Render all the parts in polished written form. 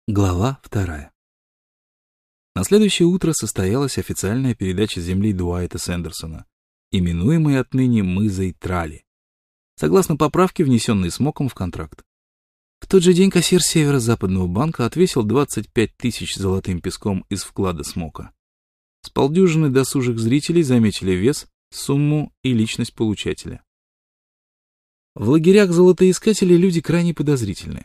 Глава 2. На следующее утро состоялась официальная передача земли Дуайта Сэндерсона, именуемой отныне мызой Трали, согласно поправке, внесенной Смоком в контракт. В тот же день кассир Северо-Западного банка отвесил 25 тысяч золотым песком из вклада Смока. С полдюжины досужих зрителей заметили вес, сумму и личность получателя. В лагерях золотоискателей люди крайне подозрительны.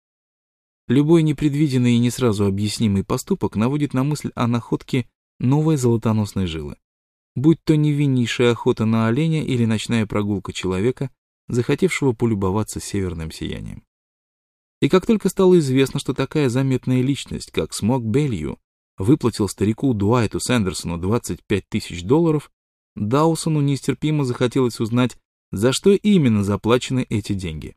Любой непредвиденный и не сразу объяснимый поступок наводит на мысль о находке новой золотоносной жилы, будь то невиннейшая охота на оленя или ночная прогулка человека, захотевшего полюбоваться северным сиянием. И как только стало известно, что такая заметная личность, как Смок Беллью, выплатил старику Дуайту Сэндерсону 25 тысяч долларов, Даусону нестерпимо захотелось узнать, за что именно заплачены эти деньги.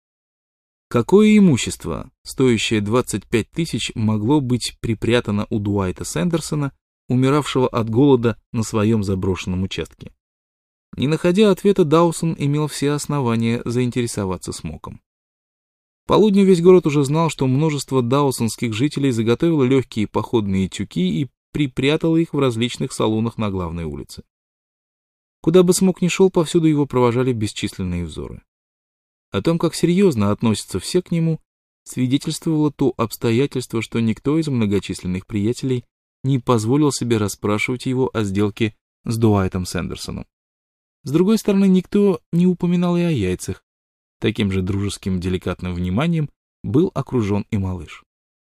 Какое имущество, стоящее 25 тысяч, могло быть припрятано у Дуайта Сэндерсона, умиравшего от голода на своем заброшенном участке? Не находя ответа, Даусон имел все основания заинтересоваться Смоком. К полудню весь город уже знал, что множество даусонских жителей заготовило легкие походные тюки и припрятало их в различных салонах на главной улице. Куда бы Смок ни шел, повсюду его провожали бесчисленные взоры. О том, как серьезно относятся все к нему, свидетельствовало то обстоятельство, что никто из многочисленных приятелей не позволил себе расспрашивать его о сделке с Дуайтом Сэндерсоном. С другой стороны, никто не упоминал и о яйцах. Таким же дружеским деликатным вниманием был окружен и малыш.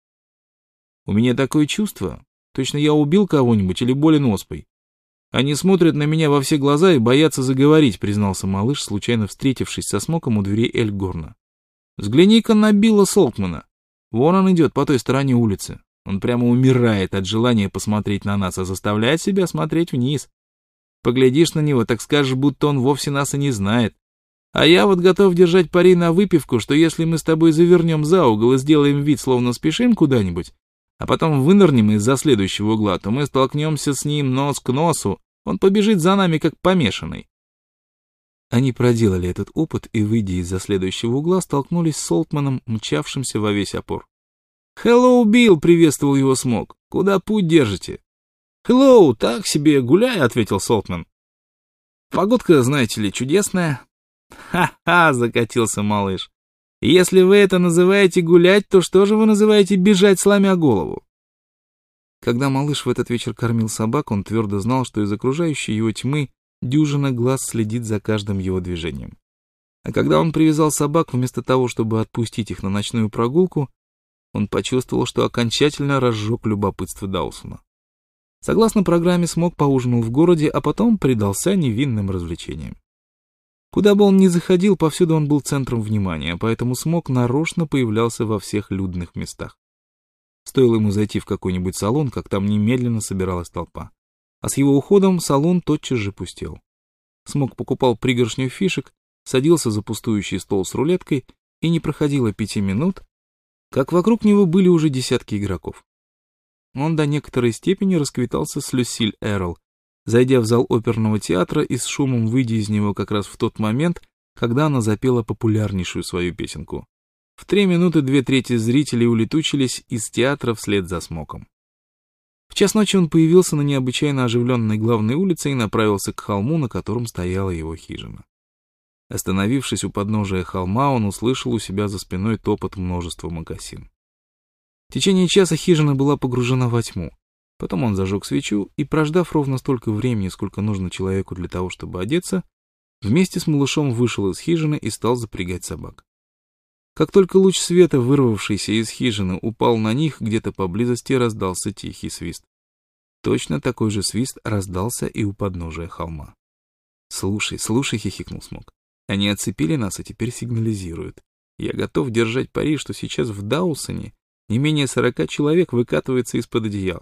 «У меня такое чувство, точно я убил кого-нибудь или болен оспой. Они смотрят на меня во все глаза и боятся заговорить», — признался малыш, случайно встретившись со Смоком у дверей Эльгорна. «Взгляни-ка на Билла Солтмана. Вон он идет по той стороне улицы. Он прямо умирает от желания посмотреть на нас, а заставляет себя смотреть вниз. Поглядишь на него, так скажешь, будто он вовсе нас и не знает. А я вот готов держать пари на выпивку, что если мы с тобой завернем за угол и сделаем вид, словно спешим куда-нибудь, а потом вынырнем из-за следующего угла, то мы столкнемся с ним нос к носу, он побежит за нами, как помешанный». Они проделали этот опыт и, выйдя из-за следующего угла, столкнулись с Солтманом, мчавшимся во весь опор. «Хеллоу, Билл!» — приветствовал его Смок. «Куда путь держите?» «Хеллоу, так себе, гуляй!» — ответил Солтман. «Погодка, знаете ли, чудесная». «Ха-ха!» — закатился малыш. «Если вы это называете гулять, то что же вы называете бежать, сломя голову?» Когда малыш в этот вечер кормил собак, он твердо знал, что из окружающей его тьмы дюжина глаз следит за каждым его движением. А когда он привязал собак, вместо того, чтобы отпустить их на ночную прогулку, он почувствовал, что окончательно разжег любопытство Даусона. Согласно программе, Смок поужинал в городе, а потом предался невинным развлечениям. Куда бы он ни заходил, повсюду он был центром внимания, поэтому Смок нарочно появлялся во всех людных местах. Стоило ему зайти в какой-нибудь салон, как там немедленно собиралась толпа. А с его уходом салон тотчас же пустел. Смок покупал пригоршню фишек, садился за пустующий стол с рулеткой, и не проходило 5 минут, как вокруг него были уже десятки игроков. Он до некоторой степени расквитался с Люсиль Эрл, зайдя в зал оперного театра и с шумом выйдя из него как раз в тот момент, когда она запела популярнейшую свою песенку. В 3 минуты 2/3 зрителей улетучились из театра вслед за Смоком. В час ночи он появился на необычайно оживленной главной улице и направился к холму, на котором стояла его хижина. Остановившись у подножия холма, он услышал у себя за спиной топот множества мокасин. В течение часа хижина была погружена во тьму. Потом он зажег свечу и, прождав ровно столько времени, сколько нужно человеку для того, чтобы одеться, вместе с малышом вышел из хижины и стал запрягать собак. Как только луч света, вырвавшийся из хижины, упал на них, где-то поблизости раздался тихий свист. Точно такой же свист раздался и у подножия холма. «Слушай, слушай», — хихикнул Смок. «Они отцепили нас и теперь сигнализируют. Я готов держать пари, что сейчас в Даусоне не менее 40 человек выкатывается из-под одеял».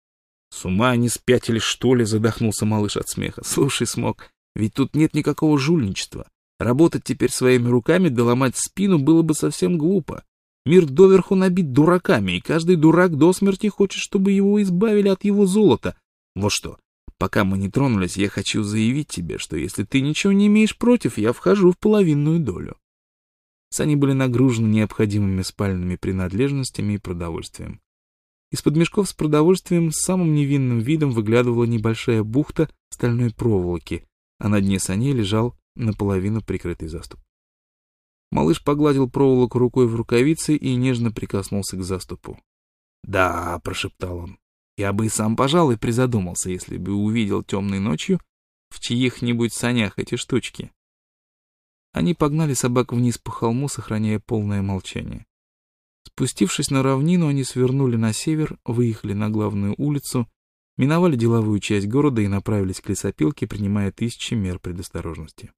«С ума они спятили, что ли?» — задохнулся малыш от смеха. «Слушай, Смок, ведь тут нет никакого жульничества. Работать теперь своими руками да ломать спину было бы совсем глупо. Мир доверху набит дураками, и каждый дурак до смерти хочет, чтобы его избавили от его золота. Вот что, пока мы не тронулись, я хочу заявить тебе, что если ты ничего не имеешь против, я вхожу в половинную долю». Сани были нагружены необходимыми спальными принадлежностями и продовольствием. Из-под мешков с продовольствием с самым невинным видом выглядывала небольшая бухта стальной проволоки, а на дне саней лежал наполовину прикрытый заступ. Малыш погладил проволоку рукой в рукавице и нежно прикоснулся к заступу. «Да», — прошептал он, — «я бы и сам, пожалуй, призадумался, если бы увидел темной ночью в чьих-нибудь санях эти штучки». Они погнали собак вниз по холму, сохраняя полное молчание. Спустившись на равнину, они свернули на север, выехали на главную улицу, миновали деловую часть города и направились к лесопилке, принимая тысячи мер предосторожности.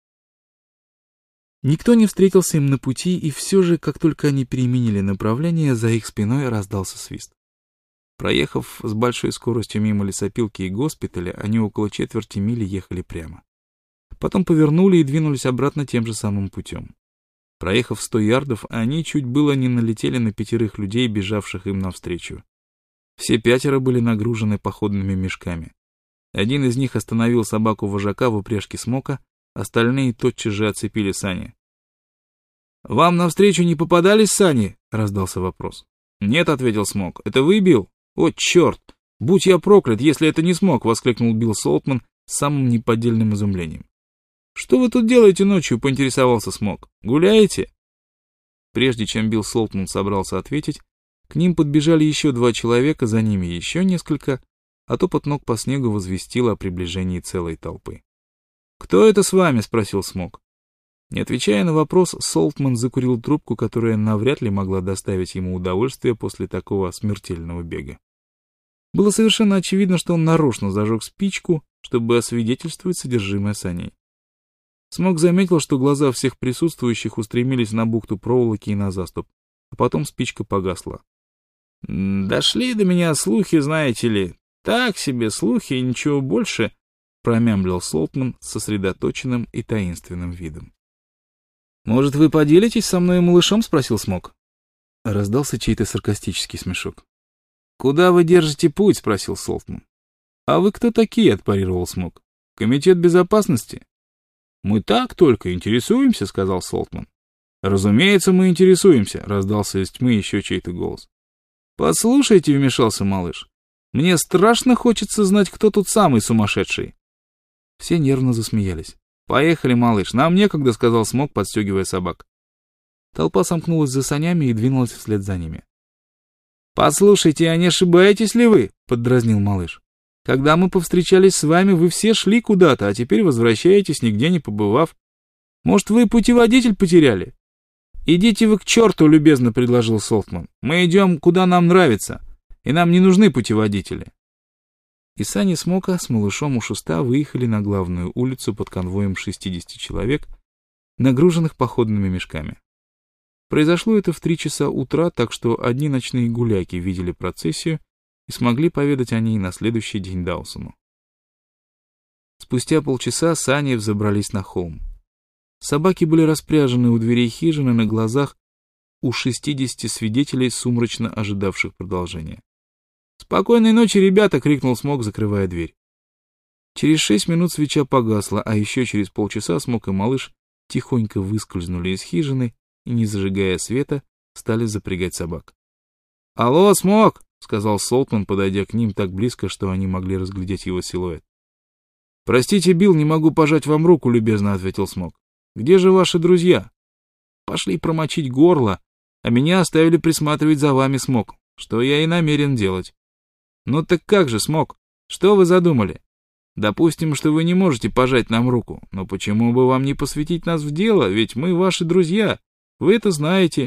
Никто не встретился им на пути, и все же, как только они переменили направление, за их спиной раздался свист. Проехав с большой скоростью мимо лесопилки и госпиталя, они около четверти мили ехали прямо. Потом повернули и двинулись обратно тем же самым путем. Проехав 100 ярдов, они чуть было не налетели на 5 людей, бежавших им навстречу. Все 5 были нагружены походными мешками. Один из них остановил собаку вожака в упряжке Смока, остальные тотчас же оцепили сани. «Вам навстречу не попадались сани?» — раздался вопрос. «Нет», — ответил Смок. «Это вы, Билл? О, черт! Будь я проклят, если это не Смок!» — воскликнул Билл Солтман с самым неподдельным изумлением. «Что вы тут делаете ночью?» — поинтересовался Смок. «Гуляете?» Прежде чем Билл Солтман собрался ответить, к ним подбежали еще 2 человека, за ними еще несколько, а топот ног по снегу возвестил о приближении целой толпы. «Кто это с вами?» — спросил Смок. Не отвечая на вопрос, Солтман закурил трубку, которая навряд ли могла доставить ему удовольствие после такого смертельного бега. Было совершенно очевидно, что он нарочно зажег спичку, чтобы освидетельствовать содержимое саней. Смок заметил, что глаза всех присутствующих устремились на бухту проволоки и на заступ, а потом спичка погасла. «Дошли до меня слухи, знаете ли. Так себе слухи и ничего больше», — промямлил Солтман с сосредоточенным и таинственным видом. «Может, вы поделитесь со мной и малышом?» — спросил Смок. Раздался чей-то саркастический смешок. «Куда вы держите путь?» — спросил Солтман. «А вы кто такие?» — отпарировал Смок. «Комитет безопасности?» «Мы так только интересуемся», — сказал Солтман. «Разумеется, мы интересуемся», — раздался из тьмы еще чей-то голос. «Послушайте», — вмешался малыш, — «мне страшно хочется знать, кто тут самый сумасшедший». Все нервно засмеялись. «Поехали, малыш, нам некогда», — сказал Смок, подстегивая собак. Толпа сомкнулась за санями и двинулась вслед за ними. «Послушайте, а не ошибаетесь ли вы?» — поддразнил малыш. «Когда мы повстречались с вами, вы все шли куда-то, а теперь возвращаетесь, нигде не побывав. Может, вы путеводитель потеряли?» «Идите вы к черту», — любезно предложил Солтман. «Мы идем, куда нам нравится, и нам не нужны путеводители». И сани Смока с малышом у шеста выехали на главную улицу под конвоем 60 человек, нагруженных походными мешками. Произошло это в 3 часа утра, так что одни ночные гуляки видели процессию и смогли поведать о ней на следующий день Даусону. Спустя полчаса сани взобрались на холм. Собаки были распряжены у дверей хижины на глазах у 60 свидетелей, сумрачно ожидавших продолжения. «Спокойной ночи, ребята!» — крикнул Смок, закрывая дверь. Через 6 минут свеча погасла, а еще через полчаса Смок и малыш тихонько выскользнули из хижины и, не зажигая света, стали запрягать собак. «Алло, Смок!» — сказал Солтман, подойдя к ним так близко, что они могли разглядеть его силуэт. «Простите, Билл, не могу пожать вам руку», — любезно ответил Смок. «Где же ваши друзья?» «Пошли промочить горло, а меня оставили присматривать за вами, Смок, что я и намерен делать». «Ну так как же, Смок, что вы задумали? Допустим, что вы не можете пожать нам руку, но почему бы вам не посвятить нас в дело, ведь мы ваши друзья, вы это знаете».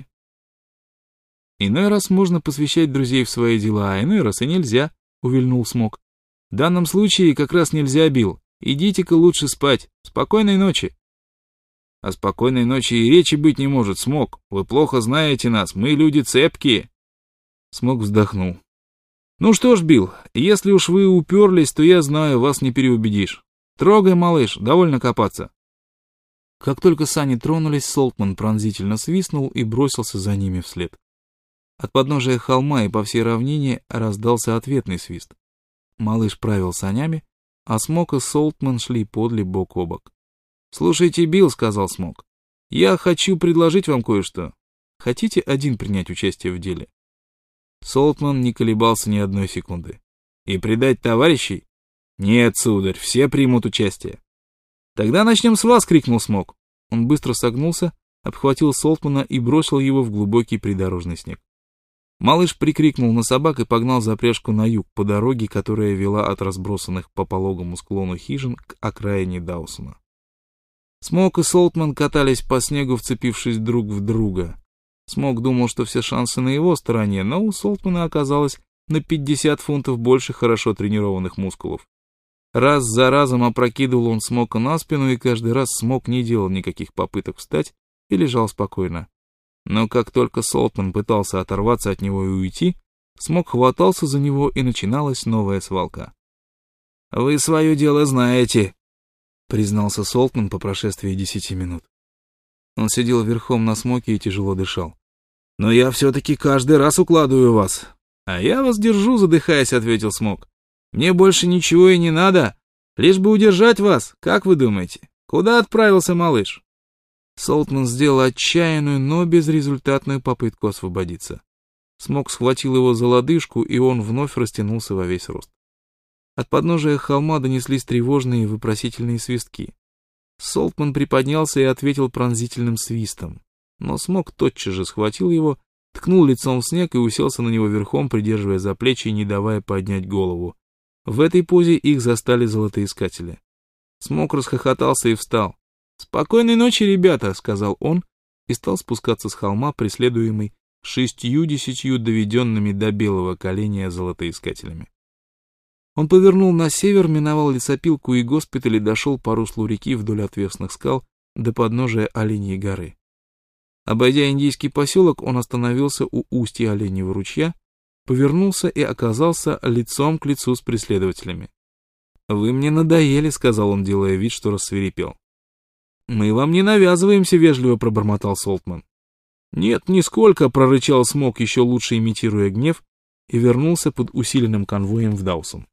«Иной раз можно посвящать друзей в свои дела, а иной раз и нельзя», — увильнул Смок. «В данном случае как раз нельзя, Билл. Идите-ка лучше спать. Спокойной ночи». «О спокойной ночи и речи быть не может, Смок. Вы плохо знаете нас, мы люди цепкие». Смок вздохнул. «Ну что ж, Билл, если уж вы уперлись, то я знаю, вас не переубедишь. Трогай, малыш, довольно копаться». Как только сани тронулись, Солтман пронзительно свистнул и бросился за ними вслед. От подножия холма и по всей равнине раздался ответный свист. Малыш правил санями, а Смок и Солтман шли подле бок о бок. «Слушайте, Билл», — сказал Смок, Я хочу предложить вам кое-что. Хотите один принять участие в деле?» Солтман не колебался ни одной секунды. «И предать товарищей? Нет, сударь, все примут участие». «Тогда начнем с вас!» — крикнул Смок. Он быстро согнулся, обхватил Солтмана и бросил его в глубокий придорожный снег. Малыш прикрикнул на собак и погнал запряжку на юг по дороге, которая вела от разбросанных по пологому склону хижин к окраине Даусона. Смок и Солтман катались по снегу, вцепившись друг в друга. Смок думал, что все шансы на его стороне, но у Солтмана оказалось на 50 фунтов больше хорошо тренированных мускулов. Раз за разом опрокидывал он Смока на спину, и каждый раз Смок не делал никаких попыток встать и лежал спокойно. Но как только Солтман пытался оторваться от него и уйти, Смок хватался за него, и начиналась новая свалка. «Вы свое дело знаете», — признался Солтман по прошествии 10 минут. Он сидел верхом на Смоке и тяжело дышал. «Но я все-таки каждый раз укладываю вас». «А я вас держу», — задыхаясь, ответил Смок. «Мне больше ничего и не надо, лишь бы удержать вас, как вы думаете? Куда отправился малыш?» Солтман сделал отчаянную, но безрезультатную попытку освободиться. Смок схватил его за лодыжку, и он вновь растянулся во весь рост. От подножия холма донеслись тревожные и вопросительные свистки. Солтман приподнялся и ответил пронзительным свистом, но Смок тотчас же схватил его, ткнул лицом в снег и уселся на него верхом, придерживая за плечи и не давая поднять голову. В этой позе их застали золотоискатели. Смок расхохотался и встал. «Спокойной ночи, ребята», — сказал он, и стал спускаться с холма, преследуемый 60 доведенными до белого коленя золотоискателями. Он повернул на север, миновал лесопилку и госпиталь и дошел по руслу реки вдоль отвесных скал до подножия Оленьей горы. Обойдя индийский поселок, он остановился у устья Оленьего ручья, повернулся и оказался лицом к лицу с преследователями. «Вы мне надоели», — сказал он, делая вид, что рассвирепел. «Мы вам не навязываемся», — вежливо пробормотал Солтман. «Нет, нисколько», — прорычал Смок, еще лучше имитируя гнев, и вернулся под усиленным конвоем в Даусон.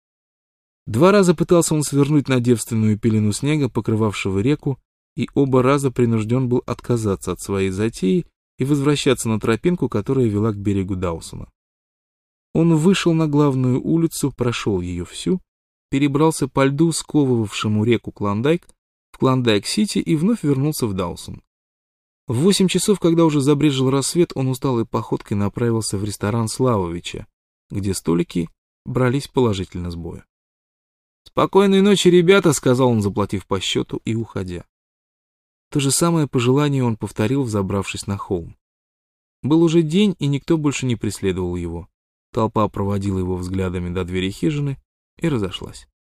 2 раза пытался он свернуть на девственную пелену снега, покрывавшего реку, и оба раза принужден был отказаться от своей затеи и возвращаться на тропинку, которая вела к берегу Даусона. Он вышел на главную улицу, прошел ее всю, перебрался по льду, сковывавшему реку Клондайк, в Клондайк-Сити и вновь вернулся в Даусон. В 8 часов, когда уже забрезжил рассвет, он усталой походкой направился в ресторан Славовича, где столики брались положительно с боя. «Спокойной ночи, ребята», — сказал он, заплатив по счету и уходя. То же самое пожелание он повторил, взобравшись на холм. Был уже день, и никто больше не преследовал его. Толпа проводила его взглядами до двери хижины и разошлась.